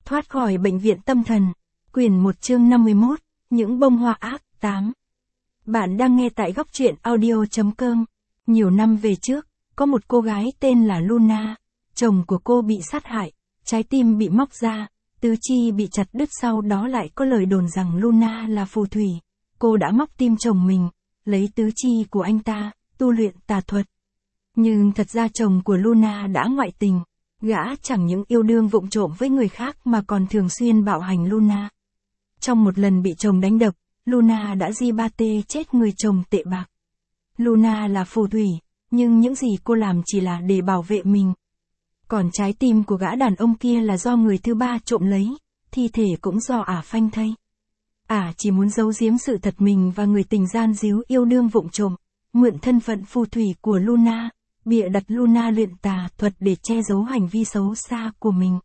Thoát khỏi bệnh viện tâm thần. Quyển 1 chương 51, những bông hoa ác. 8. Bạn đang nghe tại góc truyện audio.com. Nhiều năm về trước, có một cô gái tên là Luna. Chồng của cô bị sát hại, trái tim bị móc ra, tứ chi bị chặt đứt, sau đó lại có lời đồn rằng Luna là phù thủy. Cô đã móc tim chồng mình, lấy tứ chi của anh ta, tu luyện tà thuật. Nhưng thật ra chồng của Luna đã ngoại tình. Gã chẳng những yêu đương vụng trộm với người khác mà còn thường xuyên bạo hành Luna. Trong một lần bị chồng đánh đập, Luna đã di chết người chồng tệ bạc. Luna là phù thủy, nhưng những gì cô làm chỉ là để bảo vệ mình. Còn trái tim của gã đàn ông kia là do người thứ ba trộm lấy, thi thể cũng do ả phanh thây. Ả chỉ muốn giấu giếm sự thật mình và người tình gian díu yêu đương vụng trộm, mượn thân phận phù thủy của Luna, bịa đặt Luna luyện tà thuật để che giấu hành vi xấu xa của mình.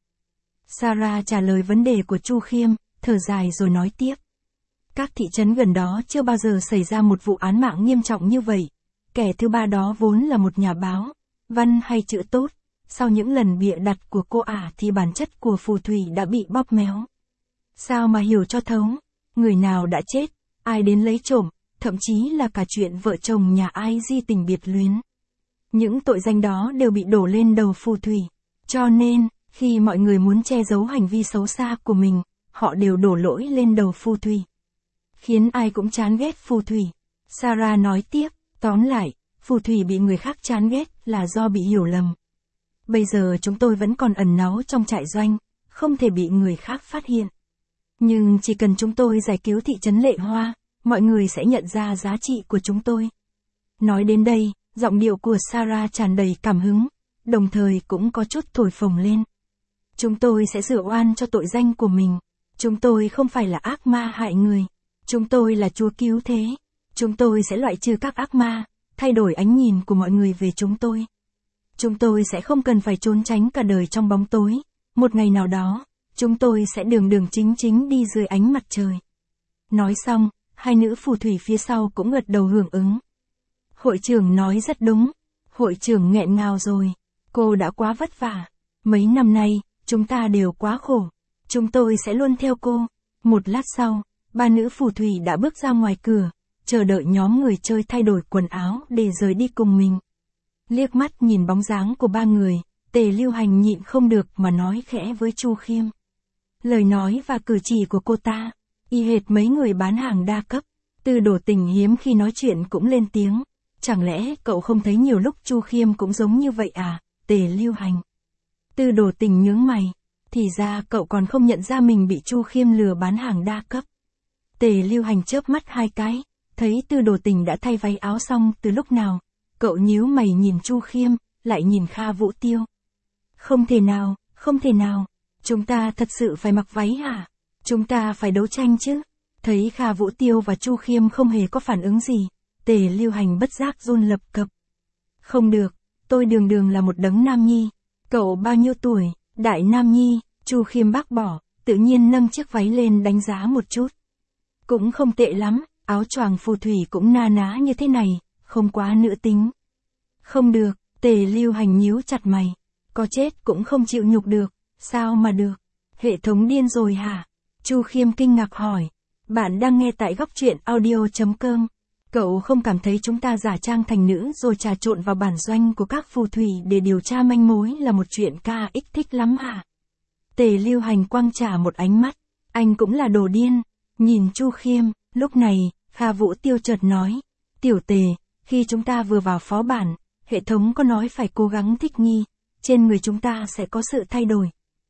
Sarah trả lời vấn đề của Chu Khiêm, thở dài rồi nói tiếp. Các thị trấn gần đó chưa bao giờ xảy ra một vụ án mạng nghiêm trọng như vậy. Kẻ thứ ba đó vốn là một nhà báo, văn hay chữ tốt. Sau những lần bịa đặt của cô ả thì bản chất của phù thủy đã bị bóp méo. Sao mà hiểu cho thấu? Người nào đã chết, ai đến lấy trộm, thậm chí là cả chuyện vợ chồng nhà ai di tình biệt luyến. Những tội danh đó đều bị đổ lên đầu phù thủy. Cho nên, khi mọi người muốn che giấu hành vi xấu xa của mình, họ đều đổ lỗi lên đầu phù thủy. Khiến ai cũng chán ghét phù thủy. Sarah nói tiếp, tóm lại, phù thủy bị người khác chán ghét là do bị hiểu lầm. Bây giờ chúng tôi vẫn còn ẩn náu trong trại doanh, không thể bị người khác phát hiện. Nhưng chỉ cần chúng tôi giải cứu thị trấn Lệ Hoa, mọi người sẽ nhận ra giá trị của chúng tôi. Nói đến đây, giọng điệu của Sarah tràn đầy cảm hứng, đồng thời cũng có chút thổi phồng lên. Chúng tôi sẽ rửa oan cho tội danh của mình. Chúng tôi không phải là ác ma hại người. Chúng tôi là Chúa cứu thế. Chúng tôi sẽ loại trừ các ác ma, thay đổi ánh nhìn của mọi người về chúng tôi. Chúng tôi sẽ không cần phải trốn tránh cả đời trong bóng tối. Một ngày nào đó, chúng tôi sẽ đường chính chính đi dưới ánh mặt trời. Nói xong, hai nữ phù thủy phía sau cũng gật đầu hưởng ứng. Hội trưởng nói rất đúng. Hội trưởng nghẹn ngào rồi. Cô đã quá vất vả. Mấy năm nay, chúng ta đều quá khổ. Chúng tôi sẽ luôn theo cô. Một lát sau, ba nữ phù thủy đã bước ra ngoài cửa, chờ đợi nhóm người chơi thay đổi quần áo để rời đi cùng mình. Liếc mắt nhìn bóng dáng của ba người, Tề Lưu Hành nhịn không được mà nói khẽ với Chu Khiêm. Lời nói và cử chỉ của cô ta, y hệt mấy người bán hàng đa cấp. Tư Đồ Tình hiếm khi nói chuyện cũng lên tiếng. Chẳng lẽ cậu không thấy nhiều lúc Chu Khiêm cũng giống như vậy à, Tề Lưu Hành? Tư Đồ Tình nhướng mày. Thì ra cậu còn không nhận ra mình bị Chu Khiêm lừa bán hàng đa cấp. Tề Lưu Hành chớp mắt hai cái, thấy Tư Đồ Tình đã thay váy áo xong từ lúc nào. Cậu nhíu mày nhìn Chu Khiêm, lại nhìn Kha Vũ Tiêu. Không thể nào, không thể nào. Chúng ta thật sự phải mặc váy hả? Chúng ta phải đấu tranh chứ? Thấy Kha Vũ Tiêu và Chu Khiêm không hề có phản ứng gì, Tề Lưu Hành bất giác run lập cập. Không được, tôi đường là một đấng nam nhi. Cậu bao nhiêu tuổi? Đại nam nhi. Chu Khiêm bác bỏ, tự nhiên nâng chiếc váy lên đánh giá một chút. Cũng không tệ lắm, áo choàng phù thủy cũng na ná như thế này, không quá nữ tính. Không được, Tề Lưu Hành nhíu chặt mày. Có chết cũng không chịu nhục được, sao mà được? Hệ thống điên rồi hả? Chu Khiêm kinh ngạc hỏi. Bạn đang nghe tại góc truyện audio.com. Cậu không cảm thấy chúng ta giả trang thành nữ rồi trà trộn vào bản doanh của các phù thủy để điều tra manh mối là một chuyện KX thích lắm hả? Tề Lưu Hành quăng trả một ánh mắt. Anh cũng là đồ điên. Nhìn Chu Khiêm, lúc này, Kha Vũ Tiêu chợt nói. Tiểu Tề, khi chúng ta vừa vào phó bản, hệ thống có nói phải cố gắng thích nghi. Trên người chúng ta sẽ có sự thay đổi.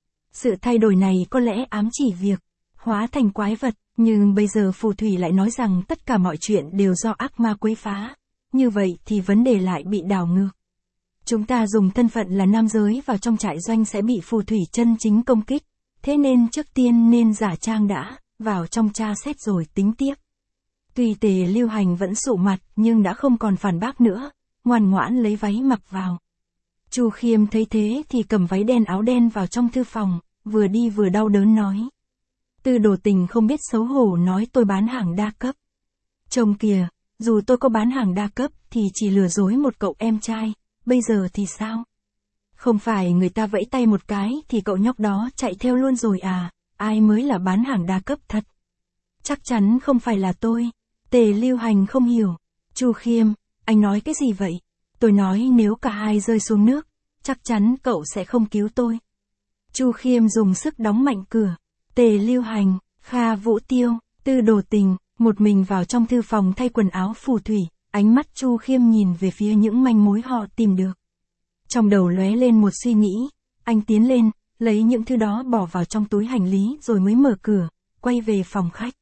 Sự thay đổi này có lẽ ám chỉ việc hóa thành quái vật, nhưng bây giờ phù thủy lại nói rằng tất cả mọi chuyện đều do ác ma quấy phá. Như vậy thì vấn đề lại bị đảo ngược. Chúng ta dùng thân phận là nam giới vào trong trại doanh sẽ bị phù thủy chân chính công kích. Thế nên trước tiên nên giả trang đã, vào trong tra xét rồi tính tiếp. Tuy Tề Lưu Hành vẫn sụ mặt nhưng đã không còn phản bác nữa, ngoan ngoãn lấy váy mặc vào. Chu Khiêm thấy thế thì cầm váy đen áo đen vào trong thư phòng, vừa đi vừa đau đớn nói. Tư Đồ Tình không biết xấu hổ nói tôi bán hàng đa cấp. Trông kìa, dù tôi có bán hàng đa cấp thì chỉ lừa dối một cậu em trai, bây giờ thì sao? Không phải người ta vẫy tay một cái thì cậu nhóc đó chạy theo luôn rồi à, ai mới là bán hàng đa cấp thật. Chắc chắn không phải là tôi. Tề Lưu Hành không hiểu. Chu Khiêm, anh nói cái gì vậy? Tôi nói nếu cả hai rơi xuống nước, chắc chắn cậu sẽ không cứu tôi. Chu Khiêm dùng sức đóng mạnh cửa. Tề Lưu Hành, Kha Vũ Tiêu, Tư Đồ Tình, một mình vào trong thư phòng thay quần áo phù thủy, ánh mắt Chu Khiêm nhìn về phía những manh mối họ tìm được. Trong đầu lóe lên một suy nghĩ, anh tiến lên, lấy những thứ đó bỏ vào trong túi hành lý rồi mới mở cửa, quay về phòng khách.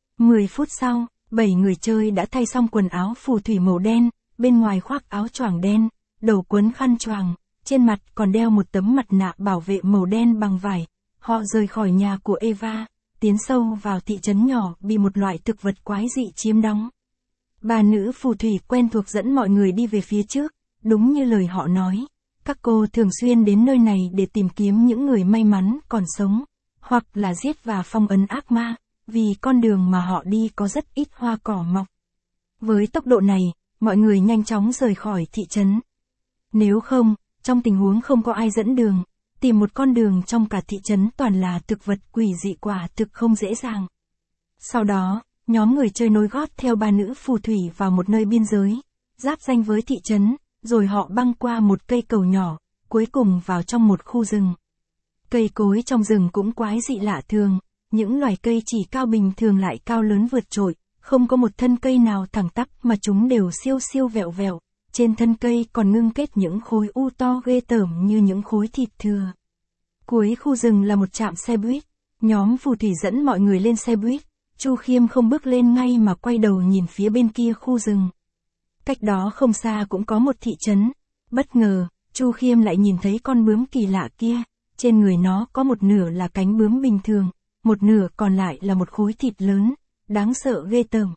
10 phút sau, 7 người chơi đã thay xong quần áo phù thủy màu đen, bên ngoài khoác áo choàng đen, đầu quấn khăn choàng, trên mặt còn đeo một tấm mặt nạ bảo vệ màu đen bằng vải. Họ rời khỏi nhà của Eva, tiến sâu vào thị trấn nhỏ bị một loại thực vật quái dị chiếm đóng. Ba nữ phù thủy quen thuộc dẫn mọi người đi về phía trước, đúng như lời họ nói. Các cô thường xuyên đến nơi này để tìm kiếm những người may mắn còn sống, hoặc là giết và phong ấn ác ma, vì con đường mà họ đi có rất ít hoa cỏ mọc. Với tốc độ này, mọi người nhanh chóng rời khỏi thị trấn. Nếu không, trong tình huống không có ai dẫn đường, tìm một con đường trong cả thị trấn toàn là thực vật quỷ dị quả thực không dễ dàng. Sau đó, nhóm người chơi nối gót theo ba nữ phù thủy vào một nơi biên giới, giáp ranh với thị trấn, rồi họ băng qua một cây cầu nhỏ, cuối cùng vào trong một khu rừng. Cây cối trong rừng cũng quái dị lạ thường, những loài cây chỉ cao bình thường lại cao lớn vượt trội, không có một thân cây nào thẳng tắp mà chúng đều siêu siêu vẹo vẹo, trên thân cây còn ngưng kết những khối u to ghê tởm như những khối thịt thừa. Cuối khu rừng là một trạm xe buýt, nhóm phù thủy dẫn mọi người lên xe buýt, Chu Khiêm không bước lên ngay mà quay đầu nhìn phía bên kia khu rừng. Cách đó không xa cũng có một thị trấn, bất ngờ, Chu Khiêm lại nhìn thấy con bướm kỳ lạ kia, trên người nó có một nửa là cánh bướm bình thường, một nửa còn lại là một khối thịt lớn, đáng sợ ghê tởm.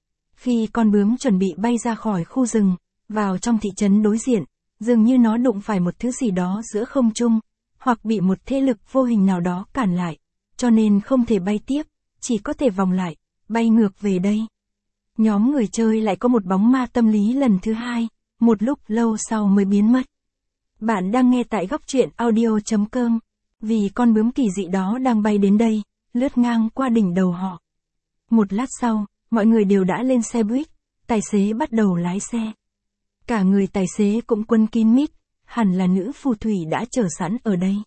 Khi con bướm chuẩn bị bay ra khỏi khu rừng, vào trong thị trấn đối diện, dường như nó đụng phải một thứ gì đó giữa không trung, hoặc bị một thế lực vô hình nào đó cản lại, cho nên không thể bay tiếp, chỉ có thể vòng lại, bay ngược về đây. Nhóm người chơi lại có một bóng ma tâm lý lần thứ hai, một lúc lâu sau mới biến mất. Bạn đang nghe tại góc truyện audio.com, vì con bướm kỳ dị đó đang bay đến đây, lướt ngang qua đỉnh đầu họ. Một lát sau, mọi người đều đã lên xe buýt, tài xế bắt đầu lái xe. Cả người tài xế cũng quấn kín mít, hẳn là nữ phù thủy đã chờ sẵn ở đây.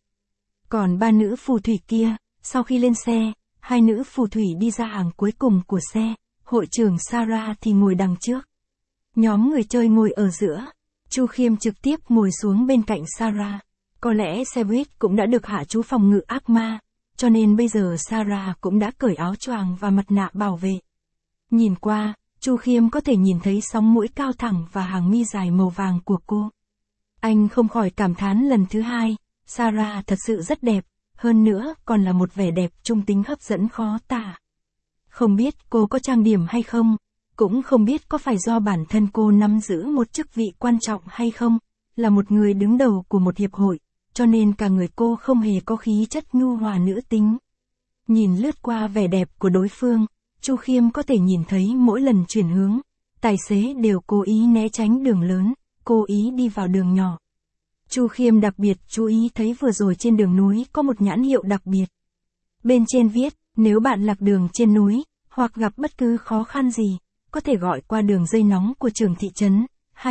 Còn ba nữ phù thủy kia, sau khi lên xe, hai nữ phù thủy đi ra hàng cuối cùng của xe, hội trưởng Sarah thì ngồi đằng trước. Nhóm người chơi ngồi ở giữa, Chu Khiêm trực tiếp ngồi xuống bên cạnh Sarah. Có lẽ xe buýt cũng đã được hạ chú phòng ngự ác ma, cho nên bây giờ Sarah cũng đã cởi áo choàng và mặt nạ bảo vệ. Nhìn qua, Chu Khiêm có thể nhìn thấy sóng mũi cao thẳng và hàng mi dài màu vàng của cô. Anh không khỏi cảm thán lần thứ hai, Sarah thật sự rất đẹp, hơn nữa còn là một vẻ đẹp trung tính hấp dẫn khó tả. Không biết cô có trang điểm hay không, cũng không biết có phải do bản thân cô nắm giữ một chức vị quan trọng hay không, là một người đứng đầu của một hiệp hội, cho nên cả người cô không hề có khí chất nhu hòa nữ tính. Nhìn lướt qua vẻ đẹp của đối phương, Chu Khiêm có thể nhìn thấy mỗi lần chuyển hướng, tài xế đều cố ý né tránh đường lớn, cố ý đi vào đường nhỏ. Chu Khiêm đặc biệt chú ý thấy vừa rồi trên đường núi có một nhãn hiệu đặc biệt. Bên trên viết, nếu bạn lạc đường trên núi, hoặc gặp bất cứ khó khăn gì, có thể gọi qua đường dây nóng của trưởng thị trấn,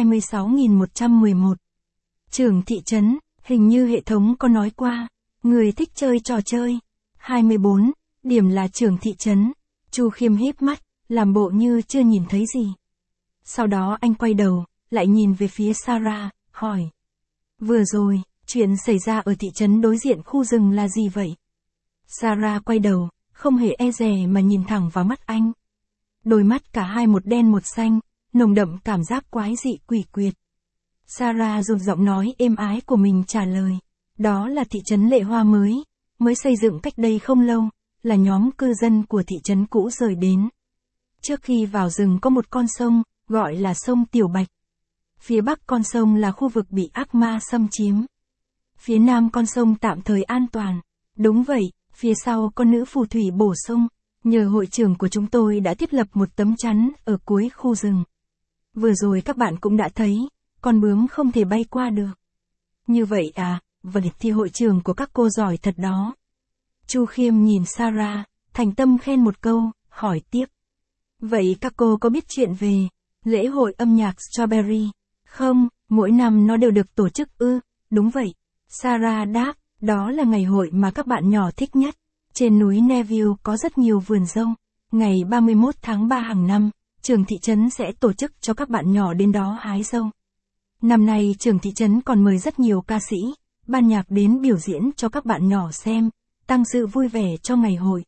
26111. Trưởng thị trấn, hình như hệ thống có nói qua, người thích chơi trò chơi. 24, điểm là trưởng thị trấn. Chu Khiêm híp mắt, làm bộ như chưa nhìn thấy gì. Sau đó anh quay đầu, lại nhìn về phía Sarah, hỏi. Vừa rồi, chuyện xảy ra ở thị trấn đối diện khu rừng là gì vậy? Sarah quay đầu, không hề e dè mà nhìn thẳng vào mắt anh. Đôi mắt cả hai một đen một xanh, nồng đậm cảm giác quái dị quỷ quyệt. Sarah dùng giọng nói êm ái của mình trả lời. Đó là thị trấn Lệ Hoa mới xây dựng cách đây không lâu, là nhóm cư dân của thị trấn cũ rời đến. Trước khi vào rừng có một con sông, gọi là sông Tiểu Bạch. Phía bắc con sông là khu vực bị ác ma xâm chiếm. Phía nam con sông tạm thời an toàn. Đúng vậy, phía sau con nữ phù thủy bổ sung, nhờ hội trưởng của chúng tôi đã thiết lập một tấm chắn ở cuối khu rừng. Vừa rồi các bạn cũng đã thấy, con bướm không thể bay qua được. Như vậy à, vậy thì hội trưởng của các cô giỏi thật đó. Chu Khiêm nhìn Sarah, thành tâm khen một câu, hỏi tiếp. Vậy các cô có biết chuyện về lễ hội âm nhạc Strawberry không? Mỗi năm nó đều được tổ chức ư? Đúng vậy. Sarah đáp, đó là ngày hội mà các bạn nhỏ thích nhất. Trên núi Neville có rất nhiều vườn dâu. Ngày 31 tháng 3 hàng năm, trường thị trấn sẽ tổ chức cho các bạn nhỏ đến đó hái dâu. Năm nay trường thị trấn còn mời rất nhiều ca sĩ, ban nhạc đến biểu diễn cho các bạn nhỏ xem, tăng sự vui vẻ cho ngày hội.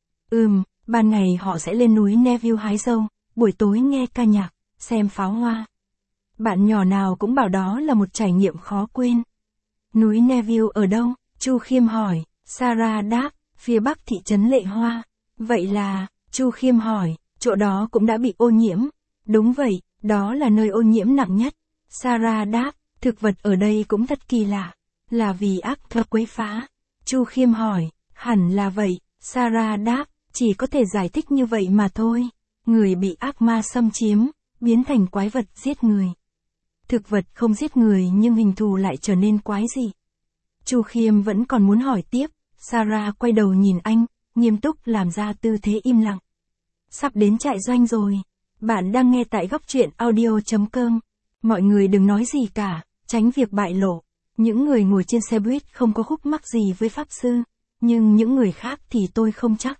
Ban ngày họ sẽ lên núi Neville hái dâu, buổi tối nghe ca nhạc, xem pháo hoa. Bạn nhỏ nào cũng bảo đó là một trải nghiệm khó quên. Núi Neville ở đâu? Chu Khiêm hỏi. Sarah đáp, phía bắc thị trấn Lệ Hoa. Vậy là, Chu Khiêm hỏi, chỗ đó cũng đã bị ô nhiễm. Đúng vậy, đó là nơi ô nhiễm nặng nhất. Sarah đáp, thực vật ở đây cũng thật kỳ lạ. Là vì ác thuật quấy phá. Chu Khiêm hỏi, hẳn là vậy. Sarah đáp, chỉ có thể giải thích như vậy mà thôi. Người bị ác ma xâm chiếm, biến thành quái vật giết người. Thực vật không giết người nhưng hình thù lại trở nên quái dị. Chu Khiêm vẫn còn muốn hỏi tiếp, Sarah quay đầu nhìn anh, nghiêm túc làm ra tư thế im lặng. Sắp đến trại doanh rồi. Bạn đang nghe tại góc truyện audio.com. Mọi người đừng nói gì cả, tránh việc bại lộ. Những người ngồi trên xe buýt không có khúc mắc gì với Pháp Sư, nhưng những người khác thì tôi không chắc.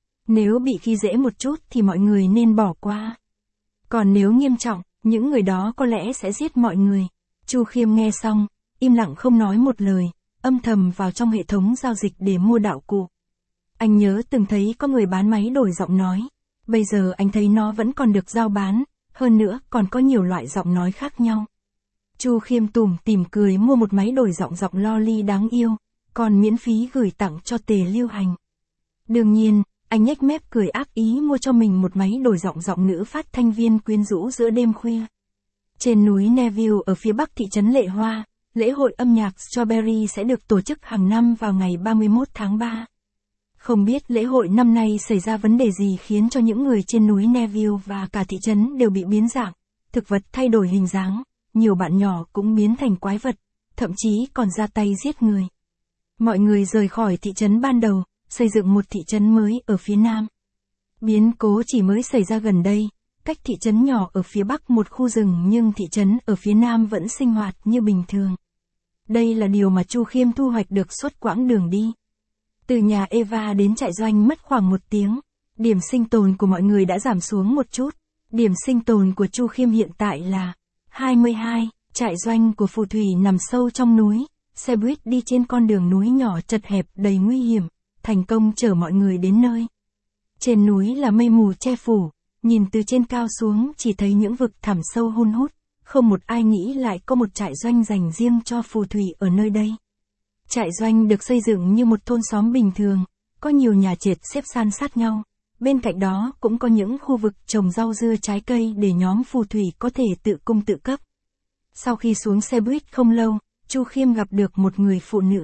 Nếu bị khi dễ một chút thì mọi người nên bỏ qua. Còn nếu nghiêm trọng, những người đó có lẽ sẽ giết mọi người. Chu Khiêm nghe xong, im lặng không nói một lời, âm thầm vào trong hệ thống giao dịch để mua đạo cụ. Anh nhớ từng thấy có người bán máy đổi giọng nói. Bây giờ anh thấy nó vẫn còn được giao bán, hơn nữa còn có nhiều loại giọng nói khác nhau. Chu Khiêm tủm tỉm cười mua một máy đổi giọng Loli đáng yêu, còn miễn phí gửi tặng cho Tề Lưu Hành. Đương nhiên, anh nhếch mép cười ác ý mua cho mình một máy đổi giọng nữ phát thanh viên quyến rũ giữa đêm khuya. Trên núi Neville ở phía bắc thị trấn Lệ Hoa, lễ hội âm nhạc Strawberry sẽ được tổ chức hàng năm vào ngày 31 tháng 3. Không biết lễ hội năm nay xảy ra vấn đề gì khiến cho những người trên núi Neville và cả thị trấn đều bị biến dạng, thực vật thay đổi hình dáng, nhiều bạn nhỏ cũng biến thành quái vật, thậm chí còn ra tay giết người. Mọi người rời khỏi thị trấn ban đầu, xây dựng một thị trấn mới ở phía nam. Biến cố chỉ mới xảy ra gần đây, cách thị trấn nhỏ ở phía bắc một khu rừng nhưng thị trấn ở phía nam vẫn sinh hoạt như bình thường. Đây là điều mà Chu Khiêm thu hoạch được suốt quãng đường đi. Từ nhà Eva đến trại doanh mất khoảng 1 tiếng. Điểm sinh tồn của mọi người đã giảm xuống một chút. Điểm sinh tồn của Chu Khiêm hiện tại là 22. Trại doanh của phù thủy nằm sâu trong núi. Xe buýt đi trên con đường núi nhỏ chật hẹp đầy nguy hiểm, thành công chở mọi người đến nơi. Trên núi là mây mù che phủ, nhìn từ trên cao xuống chỉ thấy những vực thẳm sâu hun hút, không một ai nghĩ lại có một trại doanh dành riêng cho phù thủy ở nơi đây. Trại doanh được xây dựng như một thôn xóm bình thường, có nhiều nhà trệt xếp san sát nhau, bên cạnh đó cũng có những khu vực trồng rau dưa trái cây để nhóm phù thủy có thể tự cung tự cấp. Sau khi xuống xe buýt không lâu, Chu Khiêm gặp được một người phụ nữ.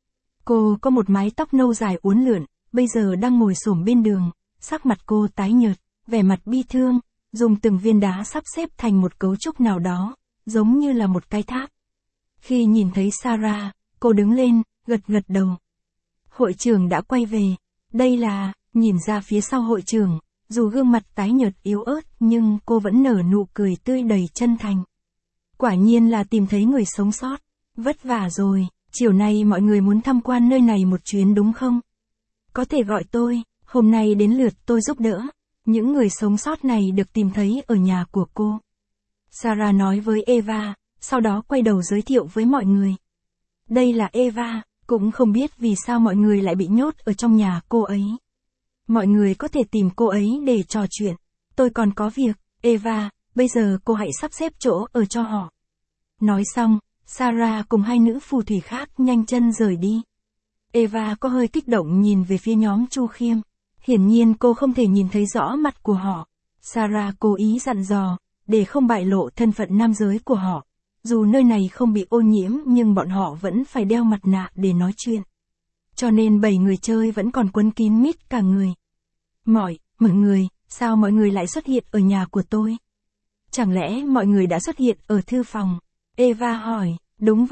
Cô có một mái tóc nâu dài uốn lượn, bây giờ đang ngồi xổm bên đường, sắc mặt cô tái nhợt, vẻ mặt bi thương, dùng từng viên đá sắp xếp thành một cấu trúc nào đó, giống như là một cái tháp. Khi nhìn thấy Sarah, cô đứng lên, gật đầu. Hội trưởng đã quay về. Đây là, nhìn ra phía sau hội trưởng, dù gương mặt tái nhợt yếu ớt nhưng cô vẫn nở nụ cười tươi đầy chân thành. Quả nhiên là tìm thấy người sống sót. Vất vả rồi, chiều nay mọi người muốn tham quan nơi này một chuyến đúng không? Có thể gọi tôi, hôm nay đến lượt tôi giúp đỡ. Những người sống sót này được tìm thấy ở nhà của cô. Sarah nói với Eva, sau đó quay đầu giới thiệu với mọi người. Đây là Eva, cũng không biết vì sao mọi người lại bị nhốt ở trong nhà cô ấy. Mọi người có thể tìm cô ấy để trò chuyện. Tôi còn có việc, Eva, bây giờ cô hãy sắp xếp chỗ ở cho họ. Nói xong, Sarah cùng 2 nữ phù thủy khác nhanh chân rời đi. Eva có hơi kích động nhìn về phía nhóm Chu Khiêm. Hiển nhiên cô không thể nhìn thấy rõ mặt của họ. Sarah cố ý dặn dò, để không bại lộ thân phận nam giới của họ. Dù nơi này không bị ô nhiễm nhưng bọn họ vẫn phải đeo mặt nạ để nói chuyện. Cho nên 7 người chơi vẫn còn quấn kín mít cả người. Mọi người, sao mọi người lại xuất hiện ở nhà của tôi? Chẳng lẽ mọi người đã xuất hiện ở thư phòng? Eva hỏi, đúng vậy,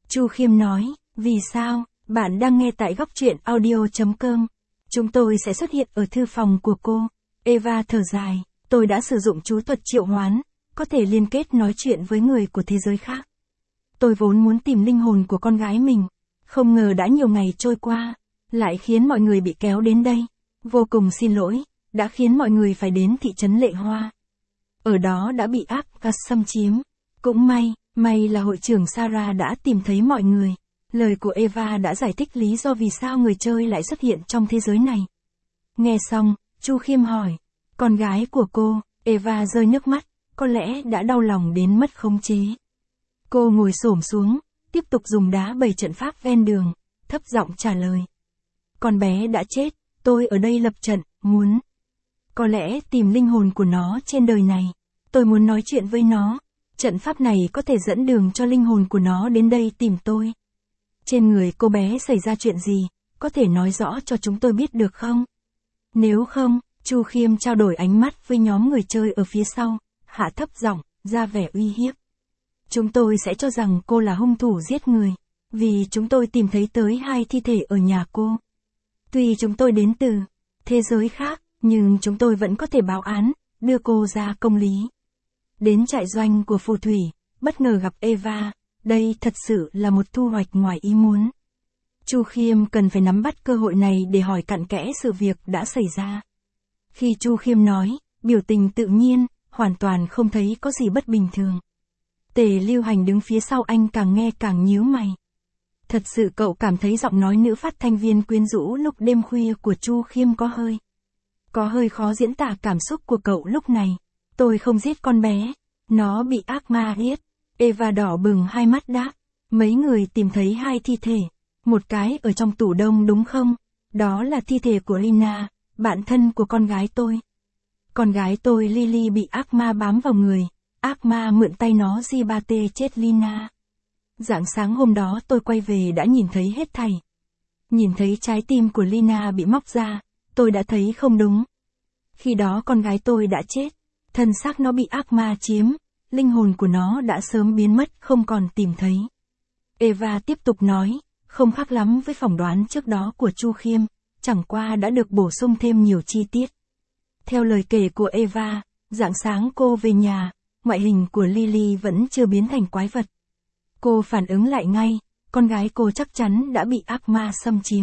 Chu Khiêm nói, vì sao? Bạn đang nghe tại góc truyện audio.com. Chúng tôi sẽ xuất hiện ở thư phòng của cô. Eva thở dài, tôi đã sử dụng chú thuật triệu hoán, có thể liên kết nói chuyện với người của thế giới khác. Tôi vốn muốn tìm linh hồn của con gái mình, không ngờ đã nhiều ngày trôi qua, lại khiến mọi người bị kéo đến đây. Vô cùng xin lỗi, đã khiến mọi người phải đến thị trấn Lệ Hoa. Ở đó đã bị Arcas xâm chiếm. Cũng may là hội trưởng Sarah đã tìm thấy mọi người. Lời của Eva đã giải thích lý do vì sao người chơi lại xuất hiện trong thế giới này. Nghe xong, Chu Khiêm hỏi, con gái của cô, Eva rơi nước mắt, có lẽ đã đau lòng đến mất khống chế. Cô ngồi xổm xuống, tiếp tục dùng đá bày trận pháp ven đường, thấp giọng trả lời. Con bé đã chết, tôi ở đây lập trận, muốn. Có lẽ tìm linh hồn của nó trên đời này. Tôi muốn nói chuyện với nó. Trận pháp này có thể dẫn đường cho linh hồn của nó đến đây tìm tôi. Trên người cô bé xảy ra chuyện gì, có thể nói rõ cho chúng tôi biết được không? Nếu không, Chu Khiêm trao đổi ánh mắt với nhóm người chơi ở phía sau, hạ thấp giọng, ra vẻ uy hiếp. Chúng tôi sẽ cho rằng cô là hung thủ giết người, vì chúng tôi tìm thấy tới 2 thi thể ở nhà cô. Tuy chúng tôi đến từ thế giới khác, nhưng chúng tôi vẫn có thể báo án, đưa cô ra công lý. Đến trại doanh của phù thủy, bất ngờ gặp Eva, đây thật sự là một thu hoạch ngoài ý muốn. Chu Khiêm cần phải nắm bắt cơ hội này để hỏi cặn kẽ sự việc đã xảy ra. Khi Chu Khiêm nói, biểu tình tự nhiên, hoàn toàn không thấy có gì bất bình thường. Tề Lưu Hành đứng phía sau anh càng nghe càng nhíu mày. Thật sự cậu cảm thấy giọng nói nữ phát thanh viên quyến rũ lúc đêm khuya của Chu Khiêm có hơi khó diễn tả cảm xúc của cậu lúc này. Tôi không giết con bé, nó bị ác ma giết. Eva đỏ bừng hai mắt đáp, mấy người tìm thấy 2 thi thể, một cái ở trong tủ đông đúng không? Đó là thi thể của Lina, bạn thân của con gái tôi. Con gái tôi Lily bị ác ma bám vào người, ác ma mượn tay nó Gibate chết Lina. Rạng sáng hôm đó tôi quay về đã nhìn thấy hết thảy. Nhìn thấy trái tim của Lina bị móc ra, tôi đã thấy không đúng. Khi đó con gái tôi đã chết, thân xác nó bị ác ma chiếm, linh hồn của nó đã sớm biến mất không còn tìm thấy. Eva tiếp tục nói, không khác lắm với phỏng đoán trước đó của Chu Khiêm, chẳng qua đã được bổ sung thêm nhiều chi tiết. Theo lời kể của Eva, rạng sáng cô về nhà, ngoại hình của Lily vẫn chưa biến thành quái vật. Cô phản ứng lại ngay, con gái cô chắc chắn đã bị ác ma xâm chiếm.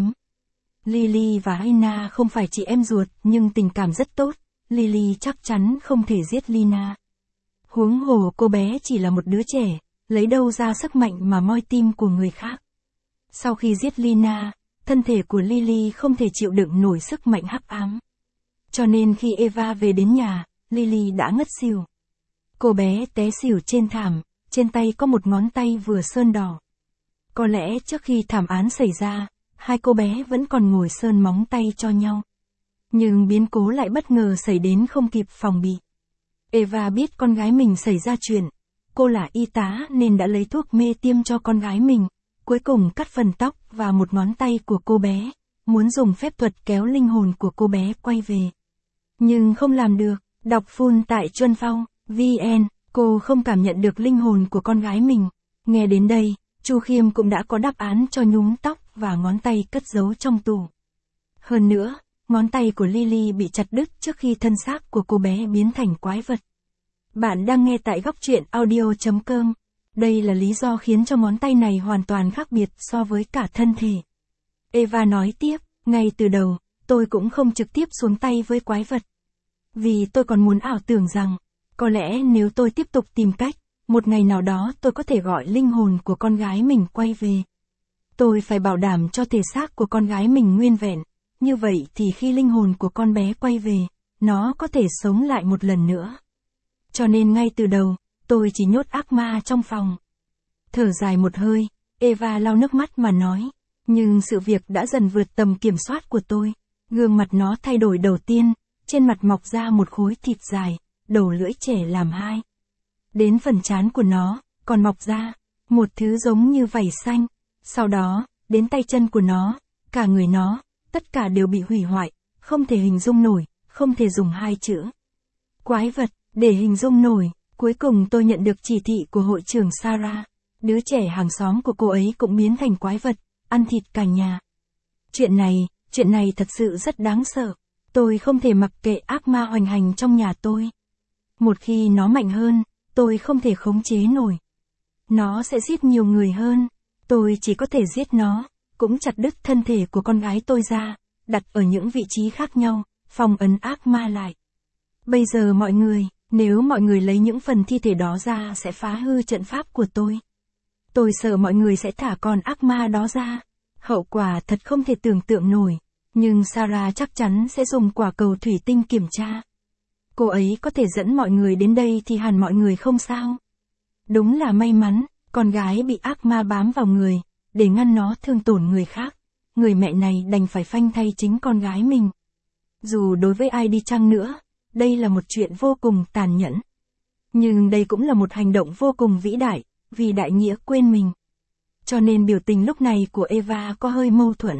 Lily và Lina không phải chị em ruột nhưng tình cảm rất tốt, Lily chắc chắn không thể giết Lina. Huống hồ cô bé chỉ là một đứa trẻ, lấy đâu ra sức mạnh mà moi tim của người khác. Sau khi giết Lina, thân thể của Lily không thể chịu đựng nổi sức mạnh hắc ám. Cho nên khi Eva về đến nhà, Lily đã ngất xỉu. Cô bé té xỉu trên thảm, trên tay có một ngón tay vừa sơn đỏ. Có lẽ trước khi thảm án xảy ra, 2 cô bé vẫn còn ngồi sơn móng tay cho nhau. Nhưng biến cố lại bất ngờ xảy đến không kịp phòng bị. Eva biết con gái mình xảy ra chuyện. Cô là y tá nên đã lấy thuốc mê tiêm cho con gái mình. Cuối cùng cắt phần tóc và một ngón tay của cô bé. Muốn dùng phép thuật kéo linh hồn của cô bé quay về. Nhưng không làm được. Đọc full tại Chuân Phong, VN. Cô không cảm nhận được linh hồn của con gái mình. Nghe đến đây, Chu Khiêm cũng đã có đáp án cho nhúm tóc và ngón tay cất giấu trong tủ. Hơn nữa, ngón tay của Lily bị chặt đứt trước khi thân xác của cô bé biến thành quái vật. Bạn đang nghe tại góc truyện audio.com. Đây là lý do khiến cho ngón tay này hoàn toàn khác biệt so với cả thân thể. Eva nói tiếp, ngay từ đầu, tôi cũng không trực tiếp xuống tay với quái vật. Vì tôi còn muốn ảo tưởng rằng, có lẽ nếu tôi tiếp tục tìm cách, một ngày nào đó tôi có thể gọi linh hồn của con gái mình quay về. Tôi phải bảo đảm cho thể xác của con gái mình nguyên vẹn, như vậy thì khi linh hồn của con bé quay về, nó có thể sống lại một lần nữa. Cho nên ngay từ đầu, tôi chỉ nhốt ác ma trong phòng. Thở dài một hơi, Eva lau nước mắt mà nói, nhưng sự việc đã dần vượt tầm kiểm soát của tôi. Gương mặt nó thay đổi đầu tiên, trên mặt mọc ra một khối thịt dài, đầu lưỡi trẻ làm 2. Đến phần trán của nó, còn mọc ra một thứ giống như vảy xanh. Sau đó, đến tay chân của nó, cả người nó, tất cả đều bị hủy hoại, không thể hình dung nổi, không thể dùng 2 chữ. Quái vật, để hình dung nổi. Cuối cùng tôi nhận được chỉ thị của hội trưởng Sarah. Đứa trẻ hàng xóm của cô ấy cũng biến thành quái vật, ăn thịt cả nhà. Chuyện này thật sự rất đáng sợ. Tôi không thể mặc kệ ác ma hoành hành trong nhà tôi. Một khi nó mạnh hơn, tôi không thể khống chế nổi. Nó sẽ giết nhiều người hơn. Tôi chỉ có thể giết nó, cũng chặt đứt thân thể của con gái tôi ra, đặt ở những vị trí khác nhau, phong ấn ác ma lại. Bây giờ nếu mọi người lấy những phần thi thể đó ra sẽ phá hư trận pháp của tôi. Tôi sợ mọi người sẽ thả con ác ma đó ra. Hậu quả thật không thể tưởng tượng nổi. Nhưng Sarah chắc chắn sẽ dùng quả cầu thủy tinh kiểm tra. Cô ấy có thể dẫn mọi người đến đây thì hẳn mọi người không sao. Đúng là may mắn, con gái bị ác ma bám vào người, để ngăn nó thương tổn người khác. Người mẹ này đành phải phanh thay chính con gái mình. Dù đối với ai đi chăng nữa, đây là một chuyện vô cùng tàn nhẫn. Nhưng đây cũng là một hành động vô cùng vĩ đại, vì đại nghĩa quên mình. Cho nên biểu tình lúc này của Eva có hơi mâu thuẫn.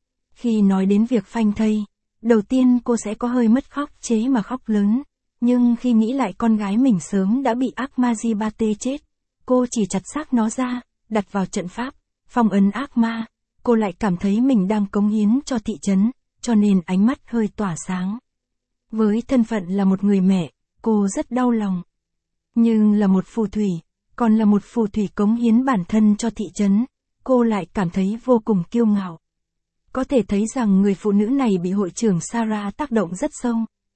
Khi nói đến việc phanh thây, đầu tiên cô sẽ có hơi mất khóc chế mà khóc lớn. Nhưng khi nghĩ lại con gái mình sớm đã bị ác ma Jibate chết, cô chỉ chặt xác nó ra, đặt vào trận pháp, phong ấn ác ma. Cô lại cảm thấy mình đang cống hiến cho thị trấn, cho nên ánh mắt hơi tỏa sáng. Với thân phận là một người mẹ, cô rất đau lòng. Nhưng là một phù thủy, còn là một phù thủy cống hiến bản thân cho thị trấn, cô lại cảm thấy vô cùng kiêu ngạo. Có thể thấy rằng người phụ nữ này bị hội trưởng Sarah tác động rất sâu.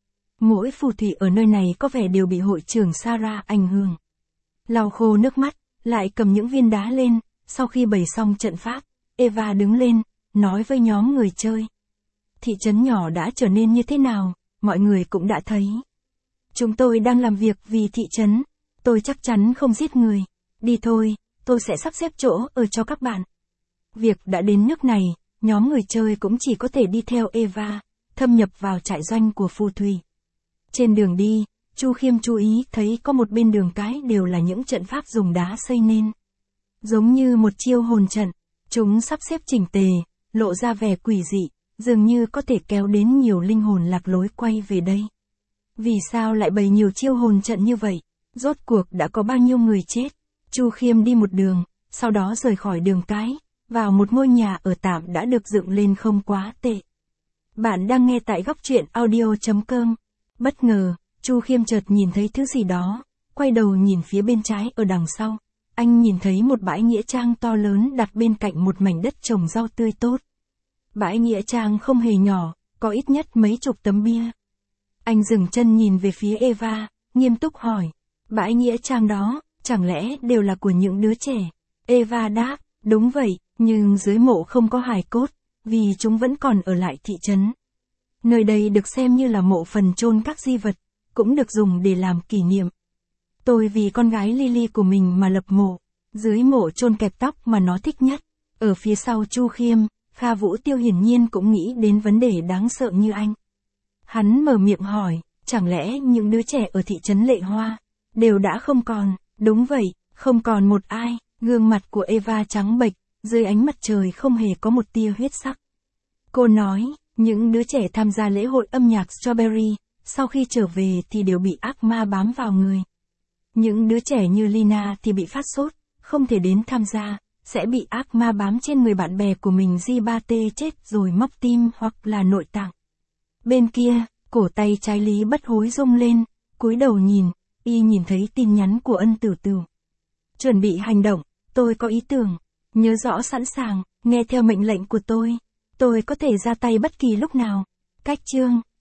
Mỗi phù thủy ở nơi này có vẻ đều bị hội trưởng Sarah ảnh hưởng. Lau khô nước mắt, lại cầm những viên đá lên, sau khi bày xong trận pháp, Eva đứng lên, nói với nhóm người chơi. Thị trấn nhỏ đã trở nên như thế nào, mọi người cũng đã thấy. Chúng tôi đang làm việc vì thị trấn, tôi chắc chắn không giết người. Đi thôi, tôi sẽ sắp xếp chỗ ở cho các bạn. Việc đã đến nước này, nhóm người chơi cũng chỉ có thể đi theo Eva, thâm nhập vào trại doanh của phù thủy. Trên đường đi, Chu Khiêm chú ý thấy có một bên đường cái đều là những trận pháp dùng đá xây nên. Giống như một chiêu hồn trận, chúng sắp xếp chỉnh tề, lộ ra vẻ quỷ dị, dường như có thể kéo đến nhiều linh hồn lạc lối quay về đây. Vì sao lại bày nhiều chiêu hồn trận như vậy? Rốt cuộc đã có bao nhiêu người chết? Chu Khiêm đi một đường, sau đó rời khỏi đường cái, vào một ngôi nhà ở tạm đã được dựng lên không quá tệ. Bạn đang nghe tại góc truyện audio.com. Bất ngờ, Chu Khiêm chợt nhìn thấy thứ gì đó, quay đầu nhìn phía bên trái ở đằng sau. Anh nhìn thấy một bãi nghĩa trang to lớn đặt bên cạnh một mảnh đất trồng rau tươi tốt. Bãi nghĩa trang không hề nhỏ, có ít nhất mấy chục tấm bia. Anh dừng chân nhìn về phía Eva, nghiêm túc hỏi. Bãi nghĩa trang đó, chẳng lẽ đều là của những đứa trẻ? Eva đáp, đúng vậy, nhưng dưới mộ không có hài cốt, vì chúng vẫn còn ở lại thị trấn. Nơi đây được xem như là mộ phần chôn các di vật, cũng được dùng để làm kỷ niệm. Tôi vì con gái Lily của mình mà lập mộ, dưới mộ chôn kẹp tóc mà nó thích nhất. Ở phía sau Chu Khiêm, Kha Vũ Tiêu hiển nhiên cũng nghĩ đến vấn đề đáng sợ như anh. Hắn mở miệng hỏi, chẳng lẽ những đứa trẻ ở thị trấn Lệ Hoa, đều đã không còn? Đúng vậy, không còn một ai. Gương mặt của Eva trắng bệch, dưới ánh mặt trời không hề có một tia huyết sắc. Cô nói, những đứa trẻ tham gia lễ hội âm nhạc Strawberry, sau khi trở về thì đều bị ác ma bám vào người. Những đứa trẻ như Lina thì bị phát sốt, không thể đến tham gia, sẽ bị ác ma bám trên người bạn bè của mình Jibate chết rồi móc tim hoặc là nội tạng. Bên kia, cổ tay trái Lý Bất Hối rung lên, cúi đầu nhìn, y nhìn thấy tin nhắn của Ân Tửu Tửu. Chuẩn bị hành động, tôi có ý tưởng, nhớ rõ sẵn sàng, nghe theo mệnh lệnh của tôi có thể ra tay bất kỳ lúc nào. Cách chương